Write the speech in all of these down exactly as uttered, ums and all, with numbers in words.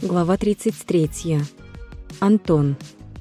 Глава тридцать три. Антон.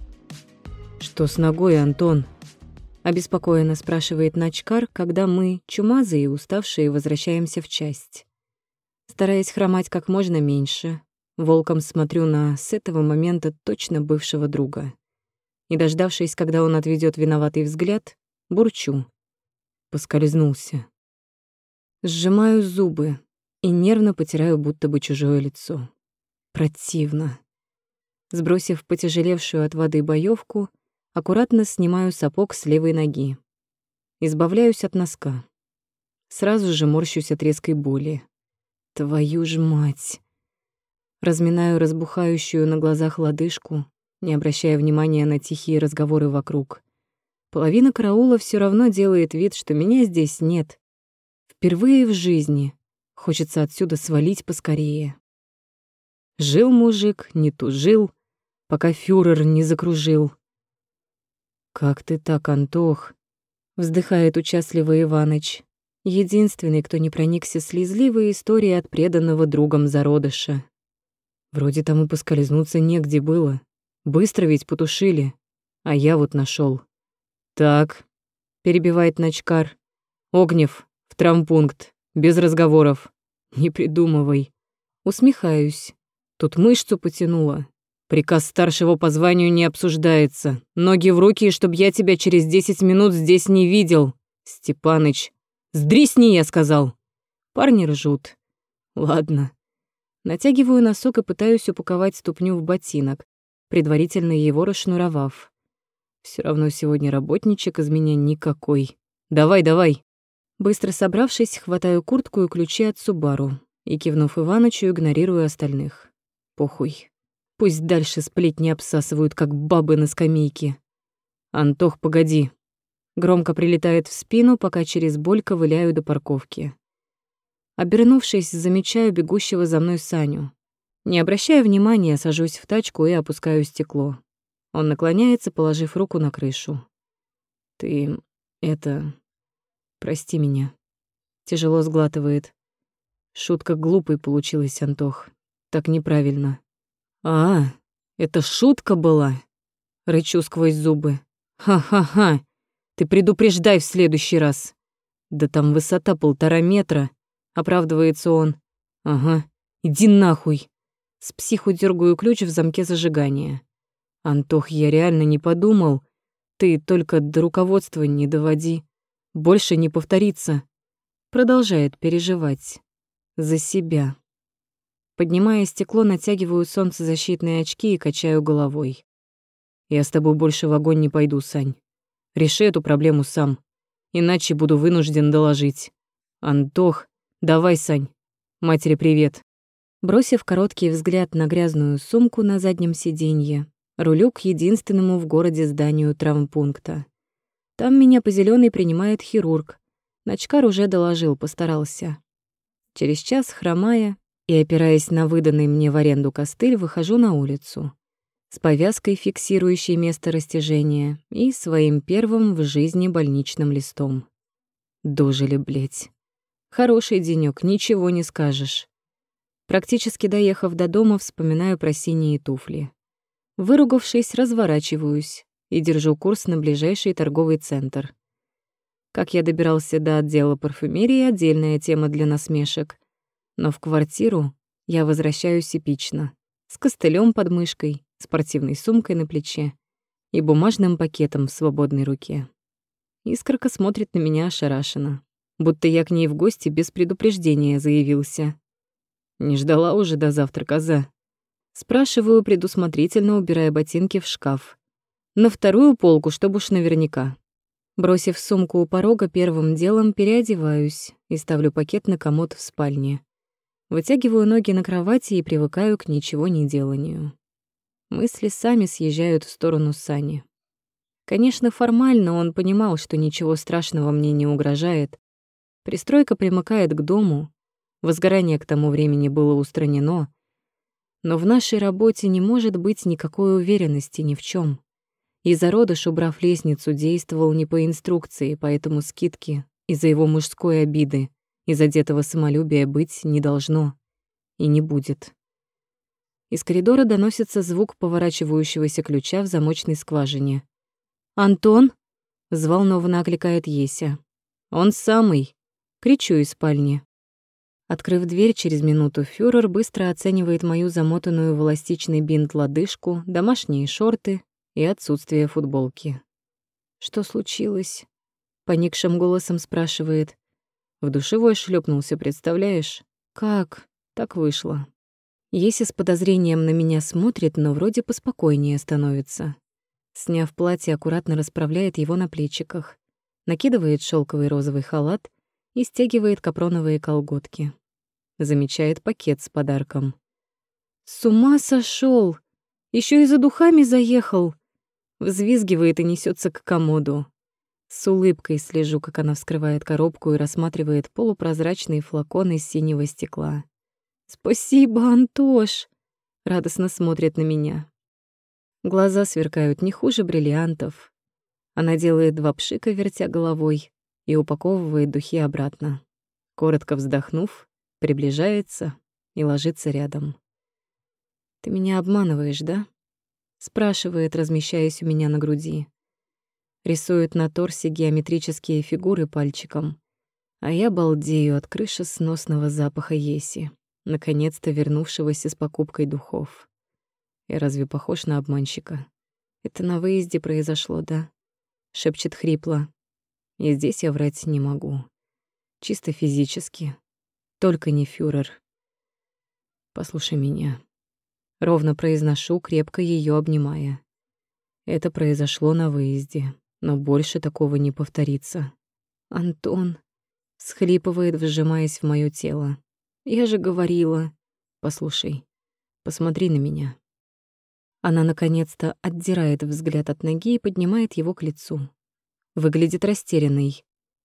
«Что с ногой, Антон?» — обеспокоенно спрашивает Начкар, когда мы, чумазые и уставшие, возвращаемся в часть. Стараясь хромать как можно меньше, волком смотрю на с этого момента точно бывшего друга. И, дождавшись, когда он отведёт виноватый взгляд, бурчу. Поскользнулся. Сжимаю зубы и нервно потираю будто бы чужое лицо. Противно. Сбросив потяжелевшую от воды боёвку, аккуратно снимаю сапог с левой ноги. Избавляюсь от носка. Сразу же морщусь от резкой боли. Твою ж мать! Разминаю разбухающую на глазах лодыжку, не обращая внимания на тихие разговоры вокруг. Половина караула всё равно делает вид, что меня здесь нет. Впервые в жизни хочется отсюда свалить поскорее. Жил мужик, не тужил, пока фюрер не закружил. «Как ты так, Антох?» — вздыхает участливо Иваныч, единственный, кто не проникся слезливой историей от преданного другом зародыша. Вроде там и поскользнуться негде было. Быстро ведь потушили, а я вот нашёл. «Так», — перебивает Начкар, — «Огнев, в травмпункт, без разговоров. Не придумывай». Усмехаюсь. Тут мышцу потянуло. Приказ старшего по званию не обсуждается. Ноги в руки, чтоб я тебя через десять минут здесь не видел. Степаныч, сдрисни, я сказал. Парни ржут. Ладно. Натягиваю носок и пытаюсь упаковать ступню в ботинок, предварительно его расшнуровав. Всё равно сегодня работничек из меня никакой. Давай, давай. Быстро собравшись, хватаю куртку и ключи от Субару и, кивнув Иванычу, игнорирую остальных. Похуй. Пусть дальше сплетни обсасывают, как бабы на скамейке. «Антох, погоди». Громко прилетает в спину, пока через боль ковыляю до парковки. Обернувшись, замечаю бегущего за мной Саню. Не обращая внимания, сажусь в тачку и опускаю стекло. Он наклоняется, положив руку на крышу. «Ты... это... прости меня». Тяжело сглатывает. Шутка глупой получилась, Антох. Так неправильно. «А, это шутка была?» Рычу сквозь зубы. «Ха-ха-ха! Ты предупреждай в следующий раз!» «Да там высота полтора метра!» Оправдывается он. «Ага, иди нахуй!» С психу дёргаю ключ в замке зажигания. «Антох, я реально не подумал. Ты только до руководства не доводи. Больше не повторится». Продолжает переживать. За себя. Поднимая стекло, натягиваю солнцезащитные очки и качаю головой. «Я с тобой больше в огонь не пойду, Сань. Реши эту проблему сам, иначе буду вынужден доложить. Антох, давай, Сань. Матери привет». Бросив короткий взгляд на грязную сумку на заднем сиденье, рулю к единственному в городе зданию травмпункта. Там меня по зелёной принимает хирург. Начкар уже доложил, постарался. Через час, хромая и опираясь на выданный мне в аренду костыль, выхожу на улицу с повязкой, фиксирующей место растяжения, и своим первым в жизни больничным листом. Дожили, блядь. Хороший денёк, ничего не скажешь. Практически доехав до дома, вспоминаю про синие туфли. Выругавшись, разворачиваюсь и держу курс на ближайший торговый центр. Как я добирался до отдела парфюмерии — отдельная тема для насмешек. Но в квартиру я возвращаюсь эпично, с костылем под мышкой, спортивной сумкой на плече и бумажным пакетом в свободной руке. Искорка смотрит на меня ошарашенно, будто я к ней в гости без предупреждения заявился. «Не ждала уже до завтра, коза?» Спрашиваю, предусмотрительно убирая ботинки в шкаф. На вторую полку, чтобы уж наверняка. Бросив сумку у порога, первым делом переодеваюсь и ставлю пакет на комод в спальне. Вытягиваю ноги на кровати и привыкаю к ничего не деланию. Мысли сами съезжают в сторону Сани. Конечно, формально он понимал, что ничего страшного мне не угрожает. Пристройка примыкает к дому, возгорание к тому времени было устранено, но в нашей работе не может быть никакой уверенности ни в чем. И зародыш, убрав лестницу, действовал не по инструкции, поэтому скидки из-за его мужской обиды и задетого самолюбия быть не должно и не будет. Из коридора доносится звук поворачивающегося ключа в замочной скважине. «Антон?» — взволнованно окликает Еся. «Он самый!» — кричу из спальни. Открыв дверь через минуту, фюрер быстро оценивает мою замотанную в эластичный бинт лодыжку, домашние шорты и отсутствие футболки. «Что случилось?» — поникшим голосом спрашивает. «В душевой шлепнулся, представляешь? Как? Так вышло». Еся с подозрением на меня смотрит, но вроде поспокойнее становится. Сняв платье, аккуратно расправляет его на плечиках, накидывает шелковый розовый халат и стягивает капроновые колготки. Замечает пакет с подарком. «С ума сошёл! Ещё и за духами заехал!» Взвизгивает и несётся к комоду. С улыбкой слежу, как она вскрывает коробку и рассматривает полупрозрачный флакон из синего стекла. «Спасибо, Антош!» — радостно смотрит на меня. Глаза сверкают не хуже бриллиантов. Она делает два пшика, вертя головой, и упаковывает духи обратно. Коротко вздохнув, приближается и ложится рядом. «Ты меня обманываешь, да?» — спрашивает, размещаясь у меня на груди. Рисует на торсе геометрические фигуры пальчиком, а я балдею от крышесносного запаха Еси, наконец-то вернувшегося с покупкой духов. Я разве похож на обманщика? Это на выезде произошло, да? Шепчет хрипло. И здесь я врать не могу. Чисто физически. Только не фюрер. Послушай меня. Ровно произношу, крепко ее обнимая. Это произошло на выезде, но больше такого не повторится. Антон всхлипывает, вжимаясь в моё тело. Я же говорила. Послушай, посмотри на меня. Она наконец-то отдирает взгляд от ноги и поднимает его к лицу. Выглядит растерянной.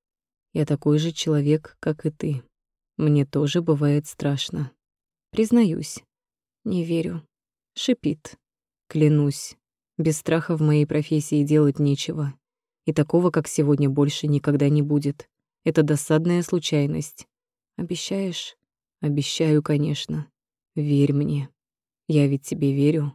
Я такой же человек, как и ты. Мне тоже бывает страшно. Признаюсь. Не верю. Шипит. Клянусь. Без страха в моей профессии делать нечего. И такого, как сегодня, больше никогда не будет. Это досадная случайность. Обещаешь? Обещаю, конечно. Верь мне. Я ведь тебе верю.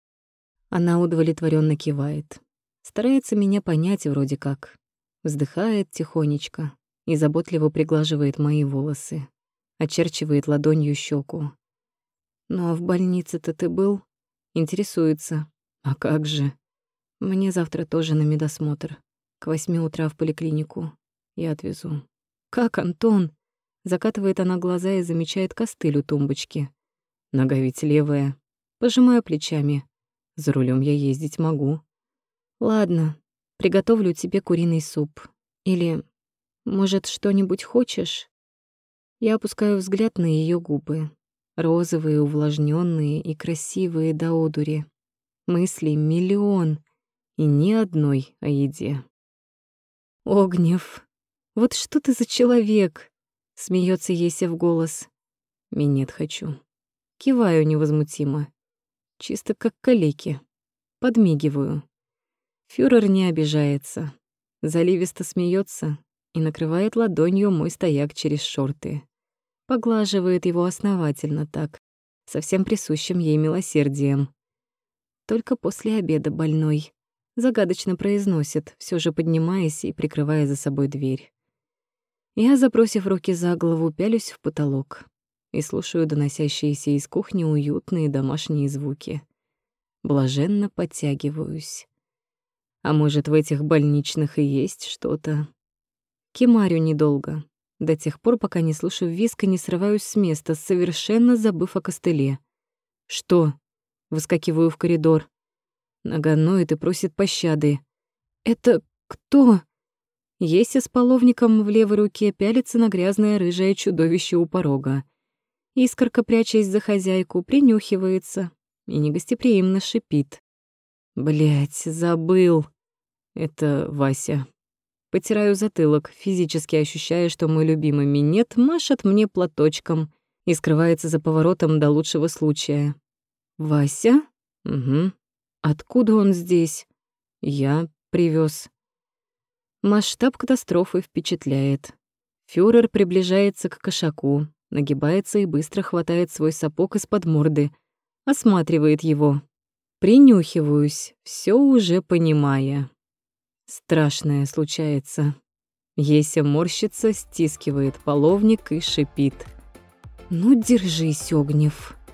Она удовлетворенно кивает. Старается меня понять вроде как. Вздыхает тихонечко и заботливо приглаживает мои волосы. Очерчивает ладонью щеку. «Ну а в больнице-то ты был?» Интересуется. «А как же?» «Мне завтра тоже на медосмотр. К восьми утра в поликлинику. Я отвезу». «Как, Антон?» Закатывает она глаза и замечает костыль у тумбочки. Нога ведь левая. Пожимаю плечами. За рулем я ездить могу. Ладно, приготовлю тебе куриный суп. Или, может, что-нибудь хочешь? Я опускаю взгляд на ее губы. Розовые, увлажненные и красивые до одури. Мыслей миллион, и ни одной о еде. «Огнев, вот что ты за человек?» — смеется Еся в голос. «Минет хочу». Киваю невозмутимо. Чисто как калеки. Подмигиваю. Фюрер не обижается. Заливисто смеется и накрывает ладонью мой стояк через шорты. Поглаживает его основательно так, со всем присущим ей милосердием. Только после обеда больной. Загадочно произносит, все же поднимаясь и прикрывая за собой дверь. Я, запросив руки за голову, пялюсь в потолок и слушаю доносящиеся из кухни уютные домашние звуки. Блаженно подтягиваюсь. А может, в этих больничных и есть что-то? Кемарю недолго, до тех пор, пока не слышу визг и не срываюсь с места, совершенно забыв о костыле. «Что?» — выскакиваю в коридор. Нога ноет и просит пощады. «Это кто?» Еся с половником в левой руке пялится на грязное рыжее чудовище у порога. Искорка, прячась за хозяйку, принюхивается и негостеприимно шипит. «Блядь, забыл. Это Вася». Потираю затылок, физически ощущая, что мой любимый минет машет мне платочком и скрывается за поворотом до лучшего случая. «Вася? Угу. Откуда он здесь?» «Я привез. Масштаб катастрофы впечатляет. Фюрер приближается к кошаку, нагибается и быстро хватает свой сапог из-под морды, осматривает его. Принюхиваюсь, все уже понимая. Страшное случается. Еся морщится, стискивает половник и шипит. «Ну, держись, Огнев».